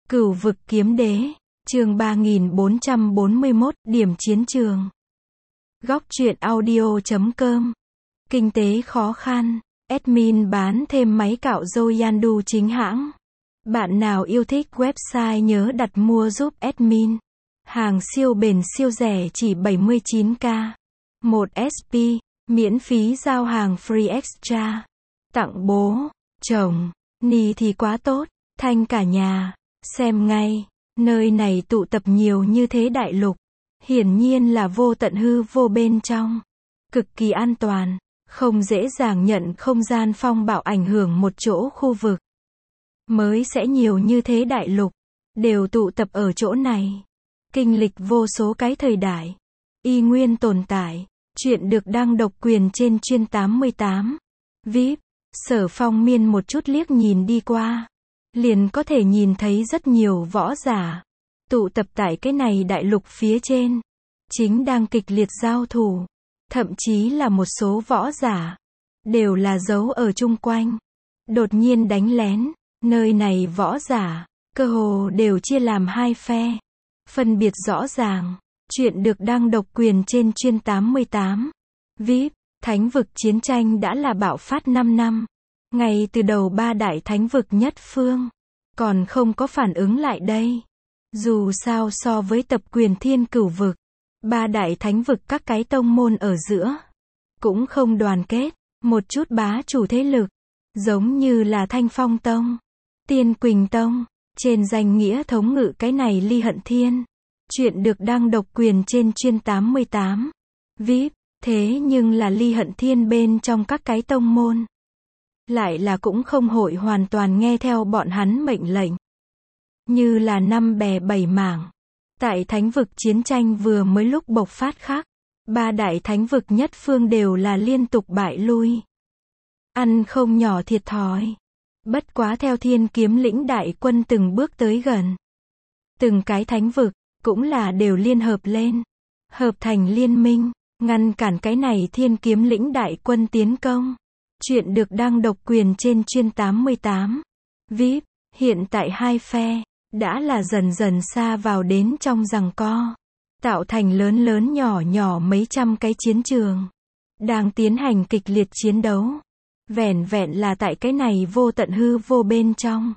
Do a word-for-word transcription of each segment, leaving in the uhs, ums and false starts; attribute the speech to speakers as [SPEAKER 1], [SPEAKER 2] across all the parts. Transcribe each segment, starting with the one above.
[SPEAKER 1] Cửu vực kiếm đế, chương ba nghìn bốn trăm bốn mươi mốt, điểm chiến trường. Góc truyện audio chấm com. Kinh tế khó khăn, admin bán thêm máy cạo râu Yandu chính hãng. Bạn nào yêu thích website nhớ đặt mua giúp admin. Hàng siêu bền siêu rẻ chỉ bảy mươi chín k. một ét pê, miễn phí giao hàng free extra. Tặng bố, chồng, ni thì quá tốt, thanh cả nhà. Xem ngay, nơi này tụ tập nhiều như thế đại lục. Hiển nhiên là vô tận hư vô bên trong. Cực kỳ an toàn, không dễ dàng nhận không gian phong bạo ảnh hưởng một chỗ khu vực. Mới sẽ nhiều như thế đại lục, đều tụ tập ở chỗ này. Kinh lịch vô số cái thời đại, y nguyên tồn tại. Chuyện được đăng độc quyền trên chuyên tám mươi tám. vê i pê, Sở Phong Miên một chút liếc nhìn đi qua. Liền có thể nhìn thấy rất nhiều võ giả. Tụ tập tại cái này đại lục phía trên. Chính đang kịch liệt giao thủ. Thậm chí là một số võ giả. Đều là giấu ở chung quanh. Đột nhiên đánh lén. Nơi này võ giả. Cơ hồ đều chia làm hai phe. Phân biệt rõ ràng. Chuyện được đăng độc quyền trên chuyên tám mươi tám. vê i pê, Thánh vực chiến tranh đã là bạo phát năm năm. Ngay từ đầu ba đại thánh vực nhất phương. Còn không có phản ứng lại đây. Dù sao so với tập quyền thiên cửu vực. Ba đại thánh vực các cái tông môn ở giữa. Cũng không đoàn kết. Một chút bá chủ thế lực. Giống như là Thanh Phong Tông. Tiên Quỳnh Tông. Trên danh nghĩa thống ngự cái này Ly Hận Thiên. Chuyện được đăng độc quyền trên chuyên tám mươi tám. vê i pê, thế nhưng là Ly Hận Thiên bên trong các cái tông môn. Lại là cũng không hội hoàn toàn nghe theo bọn hắn mệnh lệnh. Như là năm bè bảy mảng. Tại thánh vực chiến tranh vừa mới lúc bộc phát khác. Ba đại thánh vực nhất phương đều là liên tục bại lui. Ăn không nhỏ thiệt thòi. Bất quá theo Thiên Kiếm Lĩnh đại quân từng bước tới gần. Từng cái thánh vực, cũng là đều liên hợp lên. Hợp thành liên minh, ngăn cản cái này Thiên Kiếm Lĩnh đại quân tiến công. Chuyện được đăng độc quyền trên chuyên tám mươi tám. vê i pê, hiện tại hai phe, đã là dần dần xa vào đến trong giằng co. Tạo thành lớn lớn nhỏ nhỏ mấy trăm cái chiến trường. Đang tiến hành kịch liệt chiến đấu. Vẻn vẹn là tại cái này vô tận hư vô bên trong.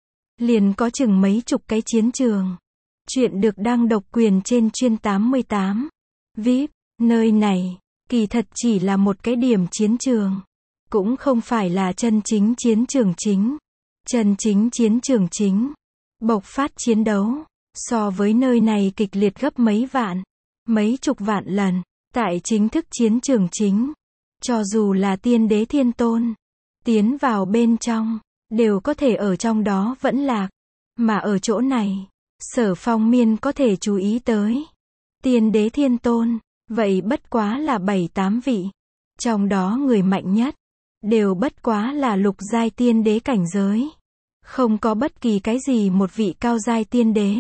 [SPEAKER 1] Liền có chừng mấy chục cái chiến trường. Chuyện được đăng độc quyền trên chuyên tám mươi tám. vê i pê, nơi này, kỳ thật chỉ là một cái điểm chiến trường. Cũng không phải là chân chính chiến trường chính. Chân chính chiến trường chính. Bộc phát chiến đấu. So với nơi này kịch liệt gấp mấy vạn. Mấy chục vạn lần. Tại chính thức chiến trường chính. Cho dù là tiên đế thiên tôn. Tiến vào bên trong. Đều có thể ở trong đó vẫn lạc. Mà ở chỗ này. Sở Phong Miên có thể chú ý tới. Tiên đế thiên tôn. Vậy bất quá là bảy tám vị. Trong đó người mạnh nhất. Đều bất quá là lục giai tiên đế cảnh giới. Không có bất kỳ cái gì một vị cao giai tiên đế.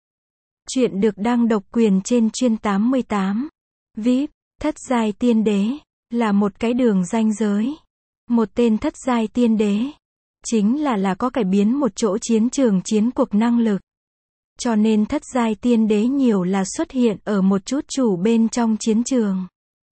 [SPEAKER 1] Chuyện được đăng độc quyền trên chuyên tám mươi tám. vê i pê, thất giai tiên đế. Là một cái đường ranh giới. Một tên thất giai tiên đế. Chính là là có cải biến một chỗ chiến trường chiến cuộc năng lực. Cho nên thất giai tiên đế nhiều là xuất hiện ở một chút chủ bên trong chiến trường.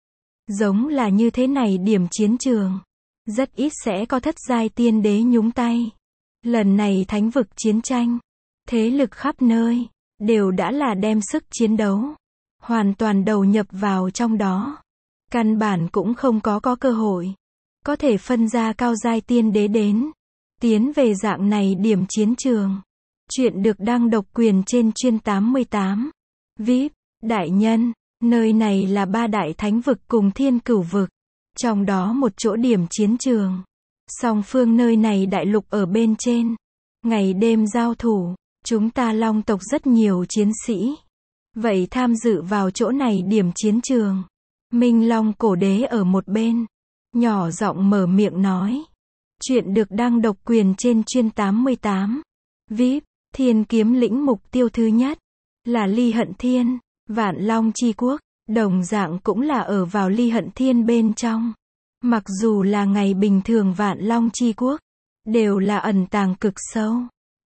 [SPEAKER 1] Giống là như thế này điểm chiến trường. Rất ít sẽ có thất giai tiên đế nhúng tay. Lần này thánh vực chiến tranh. Thế lực khắp nơi. Đều đã là đem sức chiến đấu. Hoàn toàn đầu nhập vào trong đó. Căn bản cũng không có có cơ hội. Có thể phân ra cao giai tiên đế đến. Tiến về dạng này điểm chiến trường. Chuyện được đăng độc quyền trên chuyên tám mươi tám. vê i pê, đại nhân, nơi này là ba đại thánh vực cùng thiên cửu vực. Trong đó một chỗ điểm chiến trường. Song phương nơi này đại lục ở bên trên. Ngày đêm giao thủ. Chúng ta long tộc rất nhiều chiến sĩ. Vậy tham dự vào chỗ này điểm chiến trường. Minh Long cổ đế ở một bên. Nhỏ giọng mở miệng nói. Chuyện được đăng độc quyền trên chuyên tám mươi tám. vê i pê, Thiên Kiếm Lĩnh mục tiêu thứ nhất. Là Ly Hận Thiên. Vạn Long Chi Quốc. Đồng dạng cũng là ở vào Ly Hận Thiên bên trong. Mặc dù là ngày bình thường Vạn Long Chi Quốc. Đều là ẩn tàng cực sâu.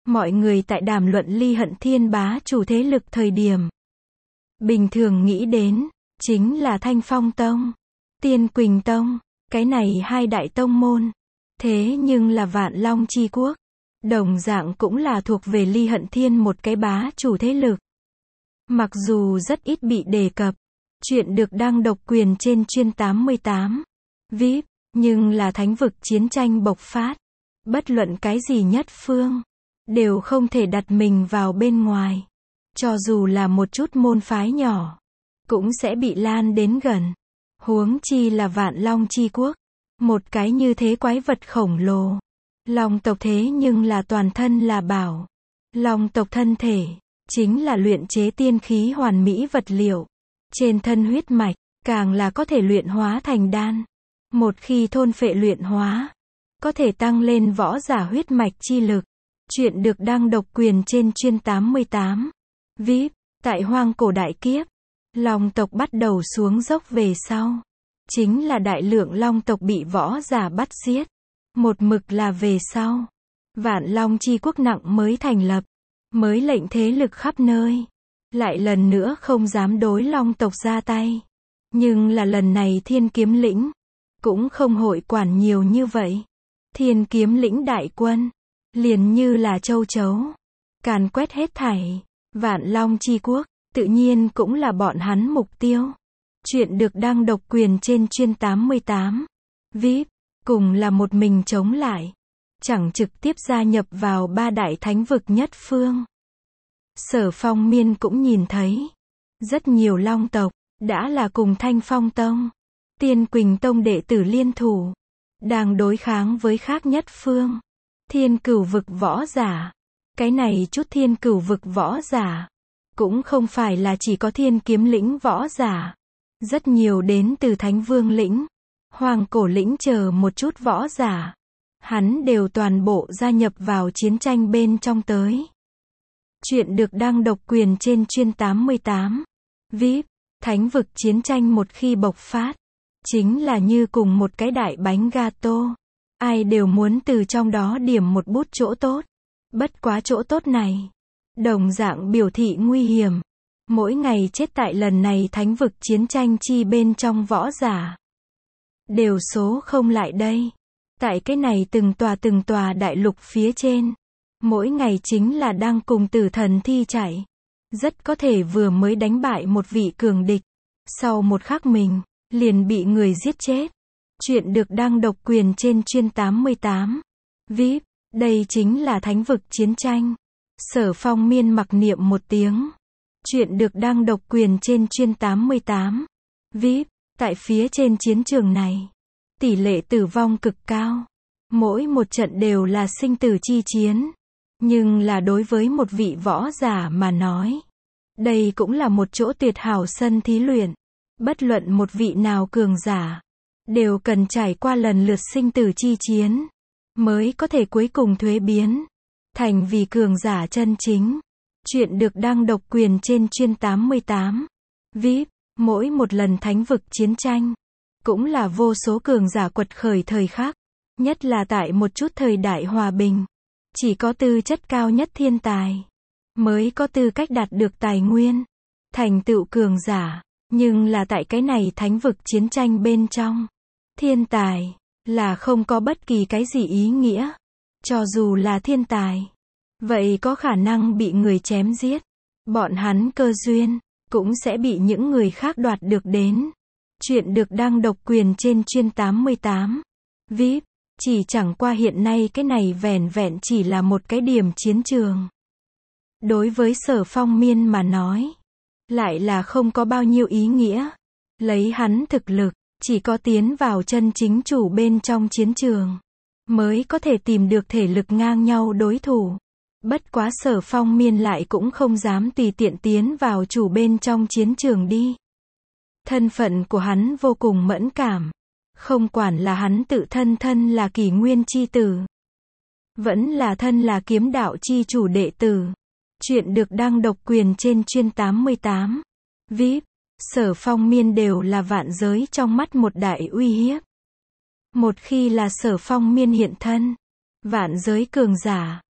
[SPEAKER 1] mọi người tại đàm luận Ly Hận Thiên bá chủ thế lực thời điểm. Bình thường nghĩ đến, chính là Thanh Phong Tông, Tiên Quỳnh Tông, cái này hai đại tông môn. Thế nhưng là Vạn Long Chi Quốc, đồng dạng cũng là thuộc về Ly Hận Thiên một cái bá chủ thế lực. Mặc dù rất ít bị đề cập, chuyện được đăng độc quyền trên chuyên tám mươi tám vê i pê, nhưng là thánh vực chiến tranh bộc phát. Bất luận cái gì nhất phương, đều không thể đặt mình vào bên ngoài. Cho dù là một chút môn phái nhỏ, cũng sẽ bị lan đến gần. Huống chi là Vạn Long Chi Quốc, một cái như thế quái vật khổng lồ. Long tộc thế nhưng là toàn thân là bảo. Long tộc thân thể, chính là luyện chế tiên khí hoàn mỹ vật liệu. Trên thân huyết mạch, càng là có thể luyện hóa thành đan. Một khi thôn phệ luyện hóa, có thể tăng lên võ giả huyết mạch chi lực. Chuyện được đăng độc quyền trên chuyên tám mươi tám vê i pê, tại hoang cổ đại kiếp, Long tộc bắt đầu xuống dốc về sau. Chính là đại lượng Long tộc bị võ giả bắt giết. Một mực là về sau. Vạn Long Chi Quốc nặng mới thành lập, mới lệnh thế lực khắp nơi. Lại lần nữa không dám đối Long tộc ra tay. Nhưng là lần này Thiên Kiếm Lĩnh, cũng không hội quản nhiều như vậy. Thiên Kiếm Lĩnh đại quân, liền như là châu chấu, càn quét hết thảy. Vạn Long Chi Quốc, tự nhiên cũng là bọn hắn mục tiêu. Chuyện được đăng độc quyền trên chuyên tám mươi tám vê i pê, cùng là một mình chống lại. Chẳng trực tiếp gia nhập vào ba đại thánh vực nhất phương. Sở Phong Miên cũng nhìn thấy, rất nhiều Long tộc, đã là cùng Thanh Phong Tông, Tiên Quỳnh Tông đệ tử liên thủ, đang đối kháng với khác nhất phương. Thiên Cửu vực võ giả. Cái này chút Thiên Cửu vực võ giả, cũng không phải là chỉ có Thiên Kiếm Lĩnh võ giả. Rất nhiều đến từ Thánh Vương Lĩnh, Hoàng Cổ Lĩnh chờ một chút võ giả. Hắn đều toàn bộ gia nhập vào chiến tranh bên trong tới. Chuyện được đăng độc quyền trên chuyên tám mươi tám vê i pê, thánh vực chiến tranh một khi bộc phát, chính là như cùng một cái đại bánh gato. Ai đều muốn từ trong đó điểm một bút chỗ tốt. Bất quá chỗ tốt này, đồng dạng biểu thị nguy hiểm. Mỗi ngày chết tại lần này thánh vực chiến tranh chi bên trong võ giả, đều số không lại đây. Tại cái này từng tòa từng tòa đại lục phía trên, mỗi ngày chính là đang cùng tử thần thi chạy. Rất có thể vừa mới đánh bại một vị cường địch, sau một khắc mình, liền bị người giết chết. Chuyện được đăng độc quyền trên chuyên tám mươi tám vê i pê, đây chính là thánh vực chiến tranh. Sở Phong Miên mặc niệm một tiếng. Chuyện được đăng độc quyền trên chuyên tám mươi tám vê i pê, tại phía trên chiến trường này, tỷ lệ tử vong cực cao. Mỗi một trận đều là sinh tử chi chiến. Nhưng là đối với một vị võ giả mà nói, đây cũng là một chỗ tuyệt hảo sân thí luyện. Bất luận một vị nào cường giả, đều cần trải qua lần lượt sinh tử chi chiến, mới có thể cuối cùng thuế biến, thành vì cường giả chân chính. Chuyện được đăng độc quyền trên chuyên tám mươi tám vê i pê, mỗi một lần thánh vực chiến tranh, cũng là vô số cường giả quật khởi thời khắc. Nhất là tại một chút thời đại hòa bình, chỉ có tư chất cao nhất thiên tài, mới có tư cách đạt được tài nguyên, thành tựu cường giả. Nhưng là tại cái này thánh vực chiến tranh bên trong, thiên tài, là không có bất kỳ cái gì ý nghĩa. Cho dù là thiên tài, vậy có khả năng bị người chém giết. Bọn hắn cơ duyên, cũng sẽ bị những người khác đoạt được đến. Chuyện được đăng độc quyền trên chuyên tám mươi tám vê i pê, chỉ chẳng qua hiện nay cái này vẻn vẹn chỉ là một cái điểm chiến trường. Đối với Sở Phong Miên mà nói, lại là không có bao nhiêu ý nghĩa. Lấy hắn thực lực, chỉ có tiến vào chân chính chủ bên trong chiến trường, mới có thể tìm được thể lực ngang nhau đối thủ. Bất quá Sở Phong Miên lại cũng không dám tùy tiện tiến vào chủ bên trong chiến trường đi. Thân phận của hắn vô cùng mẫn cảm. Không quản là hắn tự thân thân là Kỷ Nguyên chi tử, vẫn là thân là Kiếm Đạo chi chủ đệ tử. Chuyện được đăng độc quyền trên chuyên tám mươi tám vê i pê, Sở Phong Miên đều là vạn giới trong mắt một đại uy hiếp. Một khi là Sở Phong Miên hiện thân, vạn giới cường giả,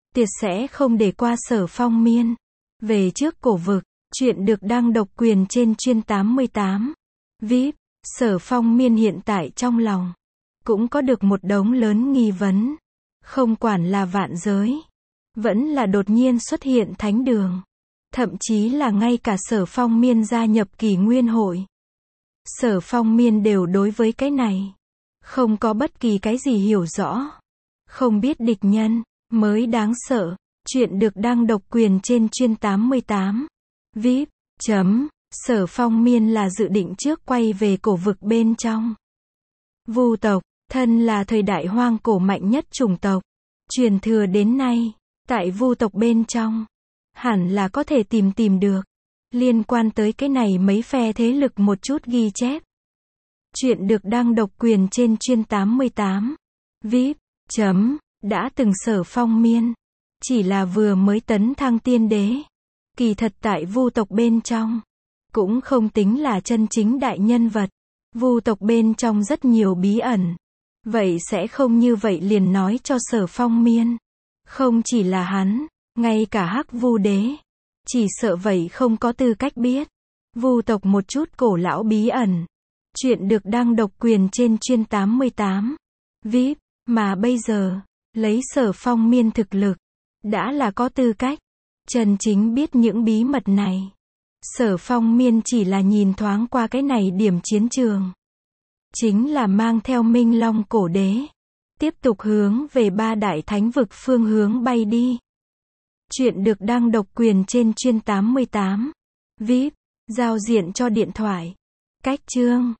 [SPEAKER 1] tuyệt sẽ không để qua Sở Phong Miên. Về trước cổ vực, chuyện được đăng độc quyền trên chuyên tám mươi tám. vê i pê, Sở Phong Miên hiện tại trong lòng cũng có được một đống lớn nghi vấn. Không quản là vạn giới, vẫn là đột nhiên xuất hiện thánh đường, thậm chí là ngay cả Sở Phong Miên gia nhập Kỷ Nguyên hội. Sở Phong Miên đều đối với cái này không có bất kỳ cái gì hiểu rõ. Không biết địch nhân mới đáng sợ. Chuyện được đăng độc quyền trên chuyên tám mươi tám. vê i pê. Chấm. Sở Phong Miên là dự định trước quay về cổ vực bên trong. Vu tộc, thân là thời đại hoang cổ mạnh nhất chủng tộc, truyền thừa đến nay, tại Vu tộc bên trong, hẳn là có thể tìm tìm được liên quan tới cái này mấy phe thế lực một chút ghi chép. Chuyện được đăng độc quyền trên chuyên tám mươi tám. vê i pê. Chấm. Đã từng Sở Phong Miên chỉ là vừa mới tấn thăng tiên đế, kỳ thật tại Vu tộc bên trong cũng không tính là chân chính đại nhân vật. Vu tộc bên trong rất nhiều bí ẩn, vậy sẽ không như vậy liền nói cho Sở Phong Miên. Không chỉ là hắn, ngay cả Hắc Vu đế chỉ sợ vậy không có tư cách biết Vu tộc một chút cổ lão bí ẩn. Chuyện được đăng độc quyền trên chuyên tám mươi tám. vê i pê. Mà bây giờ, lấy Sở Phong Miên thực lực, đã là có tư cách chân chính biết những bí mật này. Sở Phong Miên chỉ là nhìn thoáng qua cái này điểm chiến trường, chính là mang theo Minh Long cổ đế, tiếp tục hướng về ba đại thánh vực phương hướng bay đi. Chuyện được đăng độc quyền trên chuyên tám mươi tám. vê i pê. Giao diện cho điện thoại. Cách chương.